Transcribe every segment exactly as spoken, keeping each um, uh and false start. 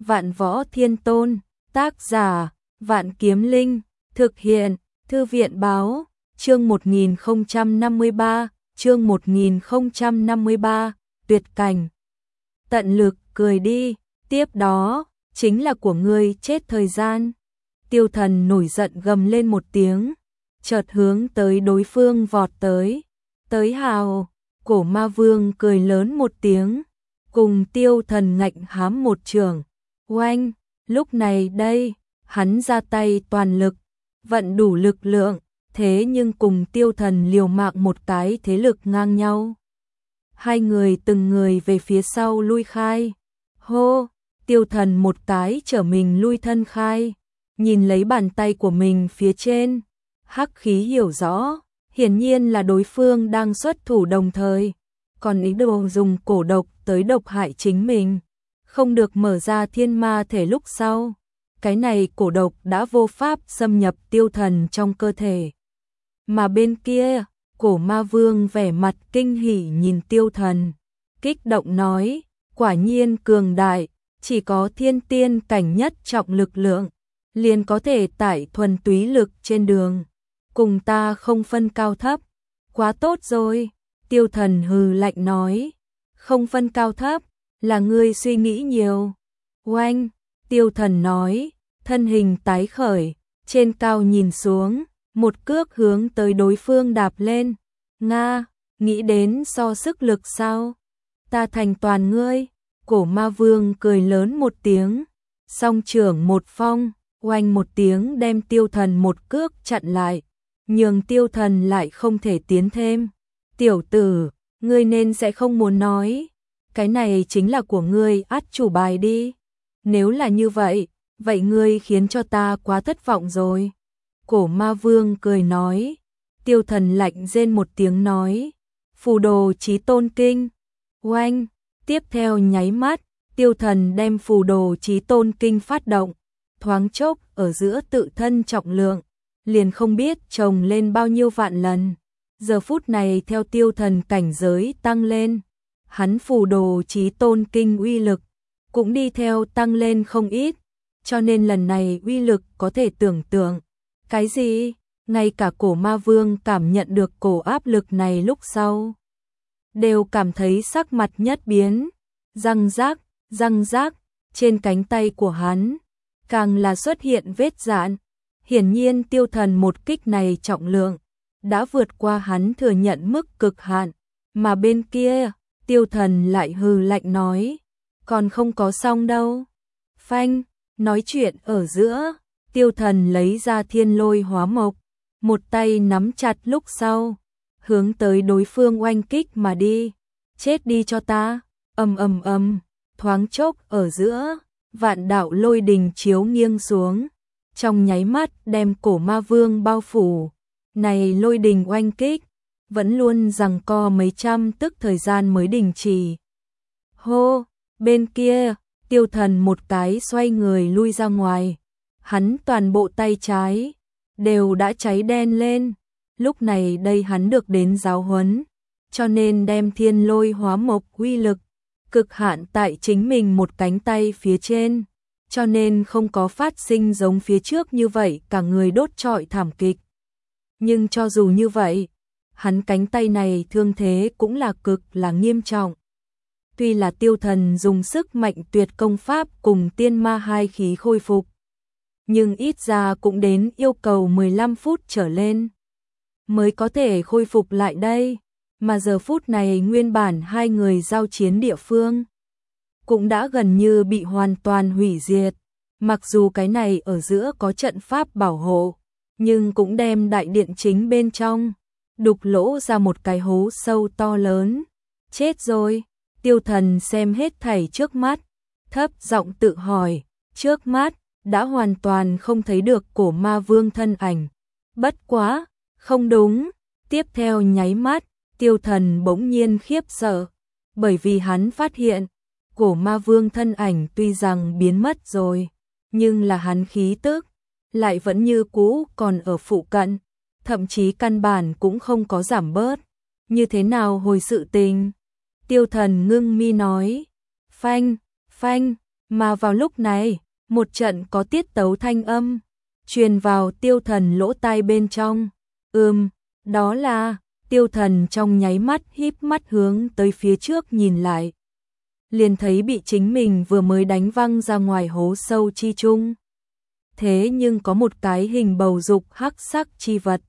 Vạn Võ Thiên Tôn, tác giả, Vạn Kiếm Linh, thực hiện, Thư viện báo, chương một nghìn không trăm năm mươi ba, chương một nghìn không trăm năm mươi ba, tuyệt cảnh. Tận lực cười đi, tiếp đó, chính là của ngươi chết thời gian. Tiêu Thần nổi giận gầm lên một tiếng, chợt hướng tới đối phương vọt tới. Tới hào, Cổ Ma Vương cười lớn một tiếng, cùng Tiêu Thần ngạnh hám một trường. Oanh, lúc này đây, hắn ra tay toàn lực, vận đủ lực lượng, thế nhưng cùng Tiêu Thần liều mạng một cái thế lực ngang nhau. Hai người từng người về phía sau lui khai. Hô, Tiêu Thần một cái trở mình lui thân khai, nhìn lấy bàn tay của mình phía trên, hắc khí hiểu rõ, hiển nhiên là đối phương đang xuất thủ đồng thời, còn ý đồ dùng cổ độc tới độc hại chính mình. Không được mở ra thiên ma thể lúc sau, cái này cổ độc đã vô pháp xâm nhập Tiêu Thần trong cơ thể. Mà bên kia, Cổ Ma Vương vẻ mặt kinh hỉ nhìn Tiêu Thần, kích động nói, quả nhiên cường đại, chỉ có thiên tiên cảnh nhất trọng lực lượng, liền có thể tải thuần túy lực trên đường, cùng ta không phân cao thấp, quá tốt rồi. Tiêu Thần hừ lạnh nói, không phân cao thấp, là ngươi suy nghĩ nhiều. Oanh, Tiêu Thần nói, thân hình tái khởi, trên cao nhìn xuống, một cước hướng tới đối phương đạp lên. Nga, nghĩ đến so sức lực sao? Ta thành toàn ngươi. Cổ Ma Vương cười lớn một tiếng, song trưởng một phong, oanh một tiếng đem Tiêu Thần một cước chặn lại, nhường Tiêu Thần lại không thể tiến thêm. Tiểu tử, ngươi nên sẽ không muốn nói, cái này chính là của ngươi át chủ bài đi. Nếu là như vậy, vậy ngươi khiến cho ta quá thất vọng rồi. Cổ Ma Vương cười nói. Tiêu Thần lạnh rên một tiếng nói, phù đồ chí tôn kinh. Oanh, tiếp theo nháy mắt, Tiêu Thần đem phù đồ chí tôn kinh phát động, thoáng chốc ở giữa tự thân trọng lượng, liền không biết chồng lên bao nhiêu vạn lần. Giờ phút này theo Tiêu Thần cảnh giới tăng lên, hắn phù đồ chí tôn kinh uy lực cũng đi theo tăng lên không ít, cho nên lần này uy lực có thể tưởng tượng. Cái gì? Ngay cả Cổ Ma Vương cảm nhận được cổ áp lực này lúc sau, đều cảm thấy sắc mặt nhất biến, răng rác, răng rác, trên cánh tay của hắn, càng là xuất hiện vết rạn. Hiển nhiên Tiêu Thần một kích này trọng lượng, đã vượt qua hắn thừa nhận mức cực hạn, mà bên kia, Tiêu Thần lại hừ lạnh nói, còn không có xong đâu. Phanh, nói chuyện ở giữa, Tiêu Thần lấy ra thiên lôi hóa mộc, một tay nắm chặt lúc sau, hướng tới đối phương oanh kích mà đi. Chết đi cho ta, ầm ầm ầm, thoáng chốc ở giữa, vạn đạo lôi đình chiếu nghiêng xuống, trong nháy mắt đem Cổ Ma Vương bao phủ. Này lôi đình oanh kích, vẫn luôn giằng co mấy trăm tức thời gian mới đình chỉ. Hô, bên kia, Tiêu Thần một cái xoay người lui ra ngoài, hắn toàn bộ tay trái đều đã cháy đen lên. Lúc này đây hắn được đến giáo huấn, cho nên đem thiên lôi hóa mộc uy lực cực hạn tại chính mình một cánh tay phía trên, cho nên không có phát sinh giống phía trước như vậy cả người đốt trọi thảm kịch. Nhưng cho dù như vậy, hắn cánh tay này thương thế cũng là cực là nghiêm trọng. Tuy là Tiêu Thần dùng sức mạnh tuyệt công pháp cùng tiên ma hai khí khôi phục, nhưng ít ra cũng đến yêu cầu mười lăm phút trở lên mới có thể khôi phục lại đây, mà giờ phút này nguyên bản hai người giao chiến địa phương cũng đã gần như bị hoàn toàn hủy diệt. Mặc dù cái này ở giữa có trận pháp bảo hộ, nhưng cũng đem đại điện chính bên trong đục lỗ ra một cái hố sâu to lớn. Chết rồi. Tiêu Thần xem hết thảy trước mắt, thấp giọng tự hỏi, trước mắt đã hoàn toàn không thấy được Cổ Ma Vương thân ảnh. Bất quá, không đúng. Tiếp theo nháy mắt, Tiêu Thần bỗng nhiên khiếp sợ, bởi vì hắn phát hiện, Cổ Ma Vương thân ảnh tuy rằng biến mất rồi, nhưng là hắn khí tức lại vẫn như cũ còn ở phụ cận, thậm chí căn bản cũng không có giảm bớt. Như thế nào hồi sự tình? Tiêu Thần ngưng mi nói, phanh, phanh, Mà vào lúc này, một trận có tiết tấu thanh âm truyền vào Tiêu Thần lỗ tai bên trong. Ừm, đó là, Tiêu Thần trong nháy mắt híp mắt hướng tới phía trước nhìn lại. Liền thấy bị chính mình vừa mới đánh văng ra ngoài hố sâu chi chung. Thế nhưng có một cái hình bầu dục hắc sắc chi vật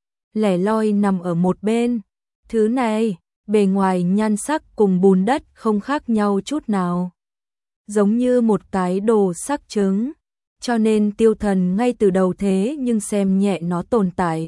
lẻ loi nằm ở một bên. Thứ này, bề ngoài nhan sắc cùng bùn đất không khác nhau chút nào. Giống như một cái đồ sắc trứng. Cho nên Tiêu Thần ngay từ đầu thế nhưng xem nhẹ nó tồn tại.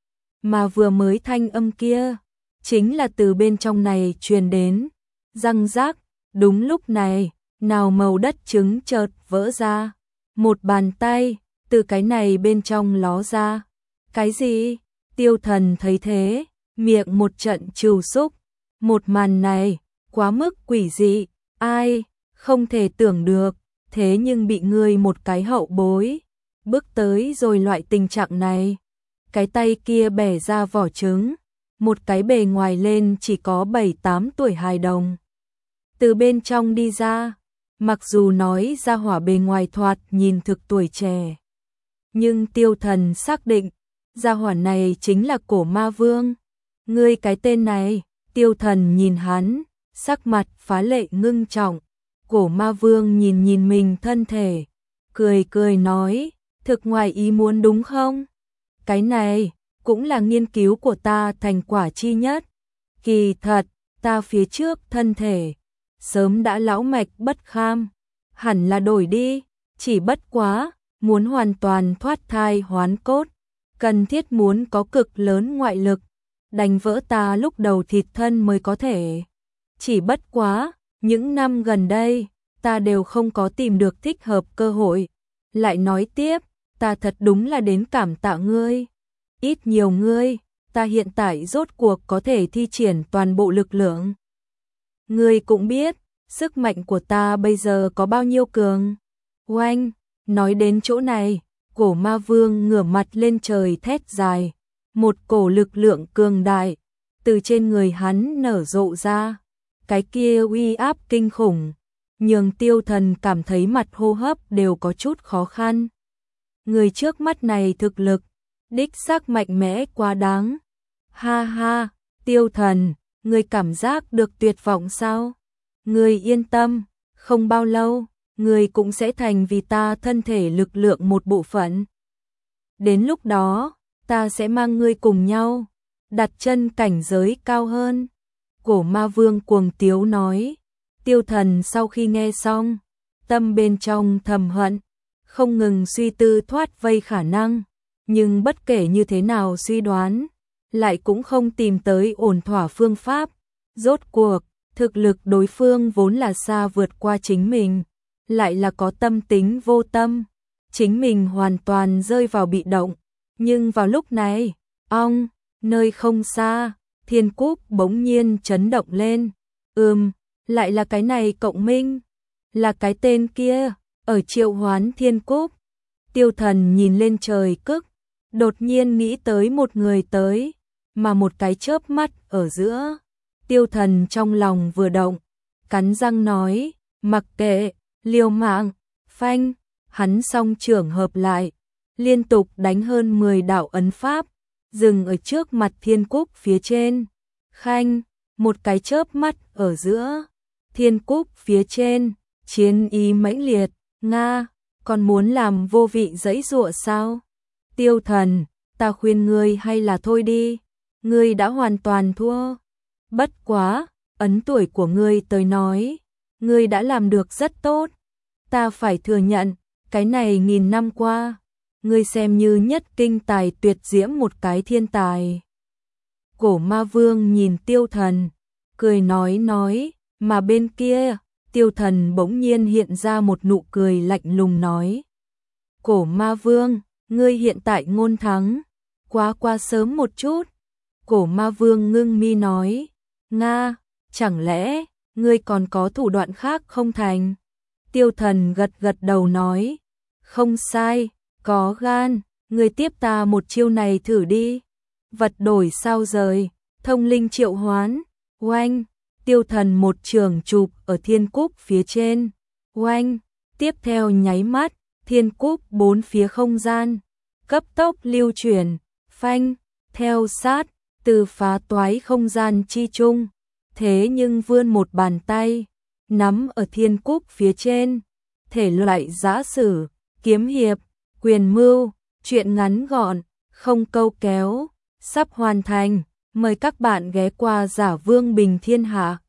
Mà vừa mới thanh âm kia, chính là từ bên trong này truyền đến. Răng rác, đúng lúc này, nào màu đất trứng chợt vỡ ra. Một bàn tay, từ cái này bên trong ló ra. Cái gì? Tiêu Thần thấy thế, miệng một trận trừu xúc. Một màn này, quá mức quỷ dị, ai, không thể tưởng được, thế nhưng bị người một cái hậu bối bước tới rồi loại tình trạng này. Cái tay kia bẻ ra vỏ trứng, một cái bề ngoài lên chỉ có bảy tám tuổi hài đồng. Từ bên trong đi ra, mặc dù nói ra hỏa bề ngoài thoạt nhìn thực tuổi trẻ. Nhưng Tiêu Thần xác định, gia hỏa này chính là Cổ Ma Vương. Ngươi cái tên này, Tiêu Thần nhìn hắn, sắc mặt phá lệ ngưng trọng. Cổ Ma Vương nhìn nhìn mình thân thể, cười cười nói, thực ngoài ý muốn đúng không? Cái này, cũng là nghiên cứu của ta thành quả chi nhất. Kỳ thật, ta phía trước thân thể, sớm đã lão mạch bất kham, hẳn là đổi đi, chỉ bất quá, muốn hoàn toàn thoát thai hoán cốt, cần thiết muốn có cực lớn ngoại lực, đành vỡ ta lúc đầu thịt thân mới có thể. Chỉ bất quá, những năm gần đây, ta đều không có tìm được thích hợp cơ hội. Lại nói tiếp, ta thật đúng là đến cảm tạ ngươi. Ít nhiều ngươi, ta hiện tại rốt cuộc có thể thi triển toàn bộ lực lượng. Ngươi cũng biết, sức mạnh của ta bây giờ có bao nhiêu cường. Oanh, nói đến chỗ này, Cổ Ma Vương ngửa mặt lên trời thét dài. Một cổ lực lượng cường đại, từ trên người hắn nở rộ ra. Cái kia uy áp kinh khủng, nhường Tiêu Thần cảm thấy mặt hô hấp đều có chút khó khăn. Người trước mắt này thực lực, đích xác mạnh mẽ quá đáng. Ha ha, Tiêu Thần, người cảm giác được tuyệt vọng sao? Người yên tâm, không bao lâu, người cũng sẽ thành vì ta thân thể lực lượng một bộ phận. Đến lúc đó, ta sẽ mang ngươi cùng nhau, đặt chân cảnh giới cao hơn. Cổ Ma Vương cuồng tiếu nói. Tiêu Thần sau khi nghe xong, tâm bên trong thầm hận, không ngừng suy tư thoát vây khả năng, nhưng bất kể như thế nào suy đoán, lại cũng không tìm tới ổn thỏa phương pháp. Rốt cuộc, thực lực đối phương vốn là xa vượt qua chính mình, lại là có tâm tính vô tâm, chính mình hoàn toàn rơi vào bị động. Nhưng vào lúc này, ong, nơi không xa, Thiên Cúc bỗng nhiên chấn động lên. Ừm, lại là cái này cộng minh, là cái tên kia, ở triệu hoán Thiên Cúc. Tiêu Thần nhìn lên trời cức, đột nhiên nghĩ tới một người tới, mà một cái chớp mắt ở giữa. Tiêu Thần trong lòng vừa động, cắn răng nói, mặc kệ, liều mạng, phanh, hắn song trưởng hợp lại, liên tục đánh hơn mười đạo ấn pháp, dừng ở trước mặt Thiên Cúc phía trên. Khanh, một cái chớp mắt ở giữa, Thiên Cúc phía trên, chiến ý mãnh liệt, Nga, còn muốn làm vô vị dãy dụa sao? Tiêu Thần, ta khuyên ngươi hay là thôi đi, ngươi đã hoàn toàn thua. Bất quá, ấn tuổi của ngươi tới nói, ngươi đã làm được rất tốt. Ta phải thừa nhận, cái này nghìn năm qua, ngươi xem như nhất kinh tài tuyệt diễm một cái thiên tài. Cổ Ma Vương nhìn Tiêu Thần, cười nói nói, mà bên kia, Tiêu Thần bỗng nhiên hiện ra một nụ cười lạnh lùng nói. Cổ Ma Vương, ngươi hiện tại ngôn thắng, quá qua sớm một chút. Cổ Ma Vương ngưng mi nói, Nga, chẳng lẽ, ngươi còn có thủ đoạn khác không thành? Tiêu Thần gật gật đầu nói, không sai, có gan, ngươi tiếp ta một chiêu này thử đi. Vật đổi sao rời, thông linh triệu hoán, oanh, Tiêu Thần một trường chụp ở Thiên Cúc phía trên, oanh, Tiếp theo nháy mắt, thiên cúc bốn phía không gian, cấp tốc lưu chuyển, phanh, theo sát, từ phá toái không gian chi chung. Thế nhưng vươn một bàn tay, nắm ở thiên cúc phía trên, thể loại giã sử, kiếm hiệp, quyền mưu, truyện ngắn gọn, không câu kéo, sắp hoàn thành. Mời các bạn ghé qua Giả Vương Bình Thiên Hạ.